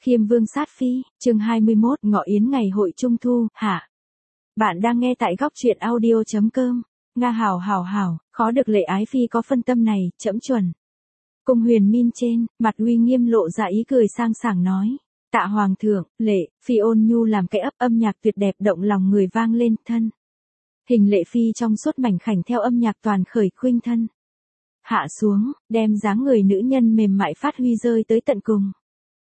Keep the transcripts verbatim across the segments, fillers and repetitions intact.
Khiêm Vương sát phi, chương hai mươi mốt, ngọ yến ngày hội trung thu, hạ. Bạn đang nghe tại góc truyện audio.com. Nga hảo hảo hảo, khó được lệ ái phi có phân tâm này, trẫm chuẩn. Cung huyền min trên, mặt uy nghiêm lộ ra ý cười sang sảng nói. Tạ hoàng thượng, lệ, phi ôn nhu làm cái ấp âm nhạc tuyệt đẹp động lòng người vang lên thân. Hình lệ phi trong suốt mảnh khảnh theo âm nhạc toàn khởi khuynh thân. Hạ xuống, đem dáng người nữ nhân mềm mại phát huy rơi tới tận cùng.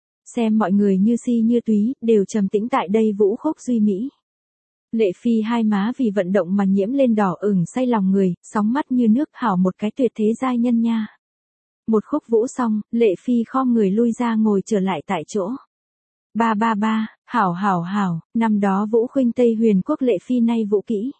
Xem mọi người như si như túy, đều trầm tĩnh tại đây vũ khúc duy mỹ. Lệ phi hai má vì vận động mà nhiễm lên đỏ ửng say lòng người, sóng mắt như nước hảo một cái tuyệt thế giai nhân nha. Một khúc vũ xong, lệ phi khom người lui ra ngồi trở lại tại chỗ. Ba ba ba, hảo hảo hảo, năm đó vũ khuynh Tây Huyền quốc lệ phi nay vũ kỹ.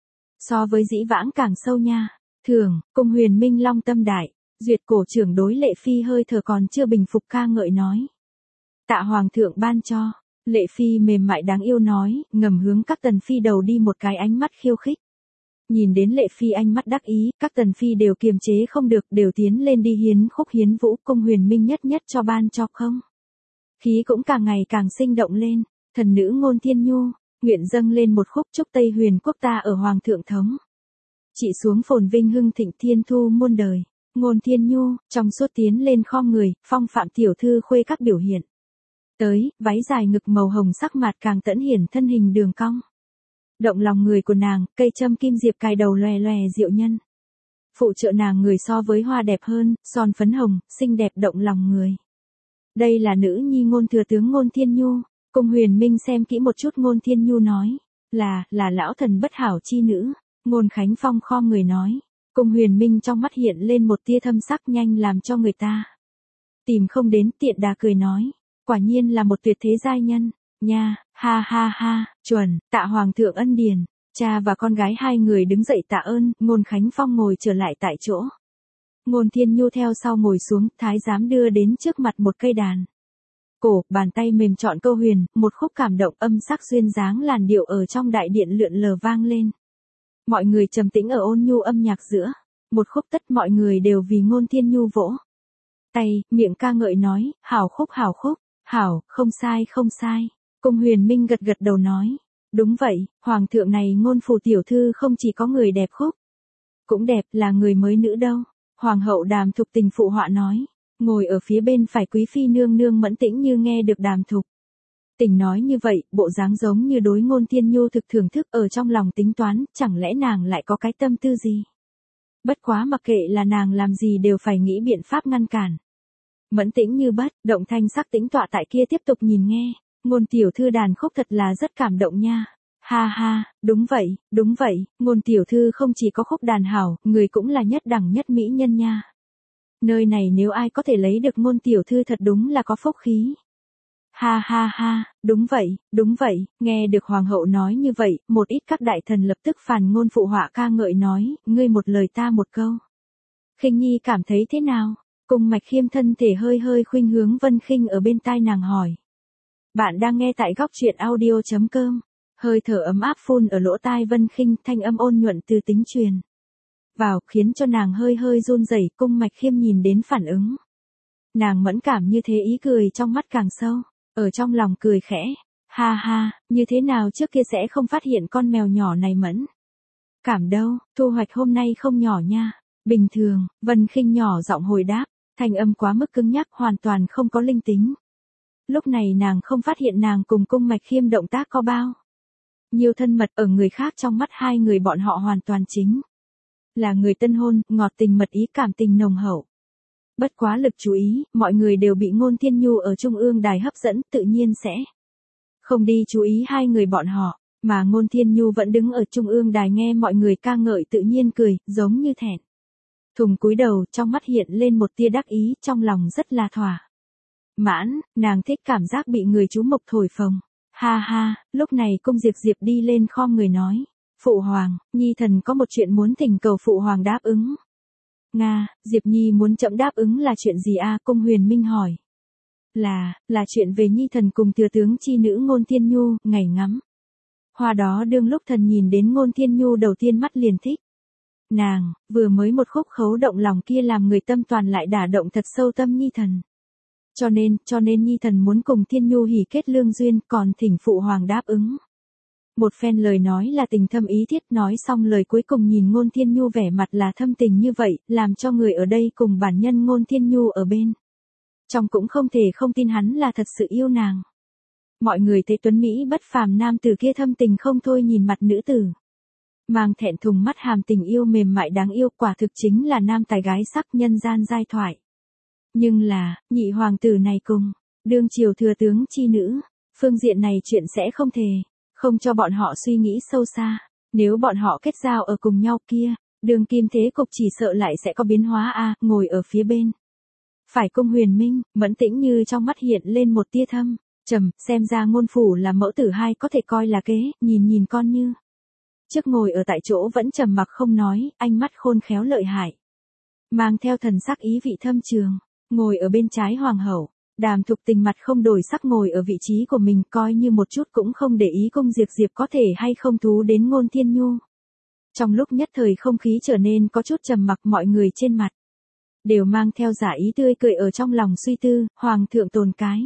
So với dĩ vãng càng sâu nha. Thường, cung huyền minh long tâm đại, duyệt cổ trưởng đối lệ phi hơi thở còn chưa bình phục ca ngợi nói. Tạ hoàng thượng ban cho, lệ phi mềm mại đáng yêu nói, ngầm hướng các tần phi đầu đi một cái ánh mắt khiêu khích. Nhìn đến lệ phi ánh mắt đắc ý, các tần phi đều kiềm chế không được, đều tiến lên đi hiến khúc hiến vũ, cung huyền minh nhất nhất cho ban cho không. Khí cũng càng ngày càng sinh động lên, thần nữ ngôn thiên nhu, nguyện dâng lên một khúc chúc Tây Huyền quốc ta ở hoàng thượng thống. Chị xuống phồn vinh hưng thịnh thiên thu muôn đời, ngôn thiên nhu, trong suốt tiến lên khom người, phong phạm tiểu thư khuê các biểu hiện. Tới, váy dài ngực màu hồng sắc mạt càng tẫn hiển thân hình đường cong. Động lòng người của nàng, cây châm kim diệp cài đầu lòe lòe diệu nhân. Phụ trợ nàng người so với hoa đẹp hơn, son phấn hồng, xinh đẹp động lòng người. Đây là nữ nhi ngôn thừa tướng ngôn thiên nhu, cung huyền minh xem kỹ một chút ngôn thiên nhu nói, là, là lão thần bất hảo chi nữ. Ngôn Khánh Phong khom người nói, cung huyền minh trong mắt hiện lên một tia thâm sắc nhanh làm cho người ta. Tìm không đến tiện đà cười nói, quả nhiên là một tuyệt thế giai nhân, nha, ha ha ha, chuẩn, tạ hoàng thượng ân điền, cha và con gái hai người đứng dậy tạ ơn, Ngôn Khánh Phong ngồi trở lại tại chỗ. Ngôn Thiên Nhu theo sau ngồi xuống, thái giám đưa đến trước mặt một cây đàn. Cổ, bàn tay mềm trọn câu huyền, một khúc cảm động âm sắc duyên dáng làn điệu ở trong đại điện lượn lờ vang lên. Mọi người trầm tĩnh ở ôn nhu âm nhạc giữa, một khúc tất mọi người đều vì Ngôn Thiên Nhu vỗ tay, miệng ca ngợi nói, hảo khúc hảo khúc, hảo, không sai không sai. Cung huyền minh gật gật đầu nói, đúng vậy, hoàng thượng này ngôn phủ tiểu thư không chỉ có người đẹp khúc, cũng đẹp là người mới nữ đâu. Hoàng hậu Đàm Thục Tình phụ họa nói, ngồi ở phía bên phải quý phi nương nương mẫn tĩnh như nghe được Đàm Thục Tình nói như vậy, bộ dáng giống như đối Ngôn Thiên Nhu thực thưởng thức ở trong lòng tính toán, chẳng lẽ nàng lại có cái tâm tư gì? Bất quá mặc kệ là nàng làm gì đều phải nghĩ biện pháp ngăn cản. Mẫn tĩnh như bất, động thanh sắc tĩnh tọa tại kia tiếp tục nhìn nghe, Ngôn tiểu thư đàn khúc thật là rất cảm động nha. Ha ha, đúng vậy, đúng vậy, Ngôn tiểu thư không chỉ có khúc đàn hảo, người cũng là nhất đẳng nhất mỹ nhân nha. Nơi này nếu ai có thể lấy được Ngôn tiểu thư thật đúng là có phúc khí. Ha ha ha, đúng vậy, đúng vậy, nghe được hoàng hậu nói như vậy, một ít các đại thần lập tức phàn ngôn phụ họa ca ngợi nói, ngươi một lời ta một câu. Khinh Nhi cảm thấy thế nào? Cung Mạch Khiêm thân thể hơi hơi khuynh hướng Vân Khinh ở bên tai nàng hỏi. Bạn đang nghe tại góc truyện audio.com, hơi thở ấm áp phun ở lỗ tai Vân Khinh, thanh âm ôn nhuận từ tính truyền vào, khiến cho nàng hơi hơi run rẩy. Cung Mạch Khiêm nhìn đến phản ứng nàng mẫn cảm như thế, ý cười trong mắt càng sâu. Ở trong lòng cười khẽ, ha ha, như thế nào trước kia sẽ không phát hiện con mèo nhỏ này mẫn cảm đâu, thu hoạch hôm nay không nhỏ nha. Bình thường, Vân Khinh nhỏ giọng hồi đáp, thanh âm quá mức cứng nhắc hoàn toàn không có linh tính. Lúc này nàng không phát hiện nàng cùng Cung Mạch Khiêm động tác có bao nhiều thân mật, ở người khác trong mắt hai người bọn họ hoàn toàn chính là người tân hôn, ngọt tình mật ý, cảm tình nồng hậu. Bất quá lực chú ý, mọi người đều bị Ngôn Thiên Nhu ở trung ương đài hấp dẫn, tự nhiên sẽ không đi chú ý hai người bọn họ, mà Ngôn Thiên Nhu vẫn đứng ở trung ương đài nghe mọi người ca ngợi tự nhiên cười, giống như thẹn thùng cúi đầu, trong mắt hiện lên một tia đắc ý, trong lòng rất là thỏa mãn, nàng thích cảm giác bị người chú mục thổi phồng. Ha ha, lúc này Cung Diệp Diệp đi lên khom người nói, phụ hoàng, nhi thần có một chuyện muốn thỉnh cầu phụ hoàng đáp ứng. Nga, Diệp Nhi muốn chậm đáp ứng là chuyện gì a? Cung huyền minh hỏi. Là, là chuyện về nhi thần cùng thừa tướng chi nữ Ngôn Thiên Nhu, ngày ngắm hoa đó đương lúc thần nhìn đến Ngôn Thiên Nhu đầu tiên mắt liền thích. Nàng, vừa mới một khúc khấu động lòng kia làm người tâm toàn lại đả động thật sâu tâm nhi thần. Cho nên, cho nên Nhi thần muốn cùng Thiên Nhu hỉ kết lương duyên, còn thỉnh phụ hoàng đáp ứng. Một phen lời nói là tình thâm ý thiết, nói xong lời cuối cùng nhìn Ngôn Thiên Nhu vẻ mặt là thâm tình như vậy, làm cho người ở đây cùng bản nhân Ngôn Thiên Nhu ở bên. Trong cũng không thể không tin hắn là thật sự yêu nàng. Mọi người thấy tuấn Mỹ bất phàm nam tử kia thâm tình không thôi nhìn mặt nữ tử. Mang thẹn thùng mắt hàm tình yêu mềm mại đáng yêu, quả thực chính là nam tài gái sắc nhân gian giai thoại. Nhưng là, nhị hoàng tử này cùng, đương triều thừa tướng chi nữ, phương diện này chuyện sẽ không thể, không cho bọn họ suy nghĩ sâu xa, nếu bọn họ kết giao ở cùng nhau kia, đường kim thế cục chỉ sợ lại sẽ có biến hóa a. Ngồi ở phía bên phải Cung Huyền Minh, mẫn tĩnh như trong mắt hiện lên một tia thâm trầm, xem ra Ngôn phủ là mẫu tử hai có thể coi là kế, nhìn nhìn con như. Trước ngồi ở tại chỗ vẫn trầm mặc không nói, ánh mắt khôn khéo lợi hại, mang theo thần sắc ý vị thâm trường. Ngồi ở bên trái hoàng hậu, Đàm Thục Tình mặt không đổi sắc ngồi ở vị trí của mình, coi như một chút cũng không để ý Cung Diệp Diệp có thể hay không thú đến Ngôn Thiên Nhu. Trong lúc nhất thời không khí trở nên có chút trầm mặc, mọi người trên mặt đều mang theo giả ý tươi cười ở trong lòng suy tư, hoàng thượng tồn cái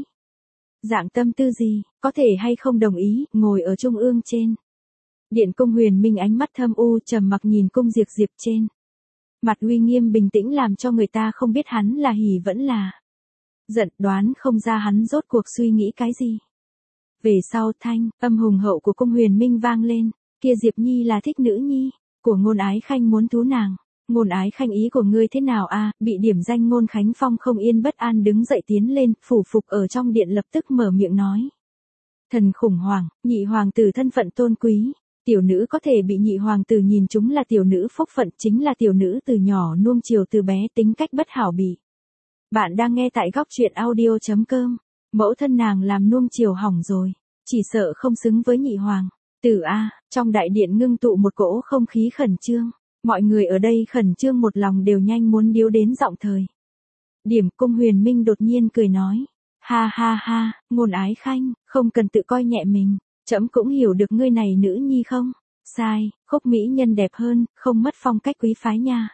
dạng tâm tư gì, có thể hay không đồng ý. Ngồi ở trung ương trên điện Cung Huyền Minh ánh mắt thâm u trầm mặc nhìn Cung Diệp Diệp trên mặt uy nghiêm bình tĩnh, làm cho người ta không biết hắn là hỉ vẫn là giận, đoán không ra hắn rốt cuộc suy nghĩ cái gì. Về sau thanh âm hùng hậu của Cung Huyền Minh vang lên, kia Diệp Nhi là thích nữ nhi của Ngôn Ái Khanh, muốn thú nàng. Ngôn Ái Khanh ý của ngươi thế nào a? Bị điểm danh Ngôn Khánh Phong không yên bất an đứng dậy tiến lên, phủ phục ở trong điện lập tức mở miệng nói. Thần khủng hoảng, nhị hoàng tử thân phận tôn quý, tiểu nữ có thể bị nhị hoàng tử nhìn chúng là tiểu nữ phúc phận, chính là tiểu nữ từ nhỏ nuông chiều từ bé, tính cách bất hảo bị. Bạn đang nghe tại góc truyện audio chấm com. Mẫu thân nàng làm nuông chiều hỏng rồi, chỉ sợ không xứng với nhị hoàng tử a. Trong đại điện ngưng tụ một cỗ không khí khẩn trương, mọi người ở đây khẩn trương một lòng đều nhanh muốn điếu đến giọng thời điểm. Cung Huyền Minh đột nhiên cười nói, ha ha ha, Ngôn Ái Khanh, không cần tự coi nhẹ mình, trẫm cũng hiểu được ngươi này nữ nhi không sai, khúc mỹ nhân đẹp hơn, không mất phong cách quý phái nha.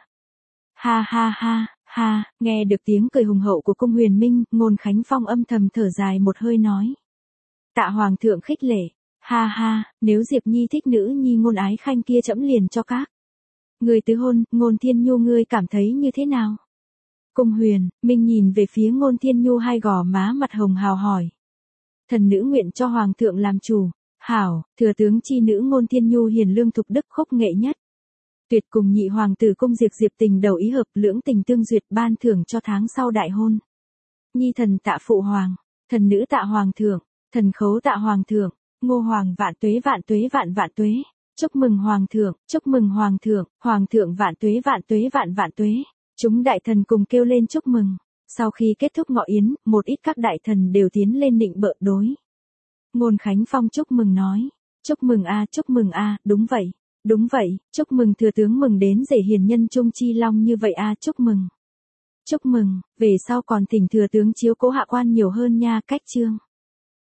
Ha ha ha. Ha, nghe được tiếng cười hùng hậu của Cung Huyền Minh, Ngôn Khánh Phong âm thầm thở dài một hơi nói. Tạ hoàng thượng khích lệ, ha ha, nếu Diệp Nhi thích nữ nhi Ngôn Ái Khanh kia trẫm liền cho các người tứ hôn. Ngôn Thiên Nhu ngươi cảm thấy như thế nào? Cung Huyền Minh nhìn về phía Ngôn Thiên Nhu, hai gò má mặt hồng hào hỏi. Thần nữ nguyện cho hoàng thượng làm chủ. Hảo, thừa tướng chi nữ Ngôn Thiên Nhu hiền lương thục đức khúc nghệ nhất. Tuyệt cùng nhị hoàng tử Cung Diệp Diệp tình đầu ý hợp, lưỡng tình tương duyệt, ban thưởng cho tháng sau đại hôn. Nhi thần tạ phụ hoàng, thần nữ tạ hoàng thượng, thần khấu tạ hoàng thượng, Ngô hoàng vạn tuế vạn tuế vạn vạn tuế. Chúc mừng hoàng thượng, chúc mừng hoàng thượng, hoàng thượng vạn tuế vạn tuế vạn vạn tuế. Chúng đại thần cùng kêu lên chúc mừng. Sau khi kết thúc ngọ yến, một ít các đại thần đều tiến lên nịnh bợ đối. Ngôn Khánh Phong chúc mừng nói, chúc mừng a, chúc mừng a, đúng vậy. Đúng vậy, chúc mừng thừa tướng mừng đến rể hiền nhân trung chi long như vậy a, chúc mừng. Chúc mừng, về sau còn thỉnh thừa tướng chiếu cố hạ quan nhiều hơn nha. Cách chương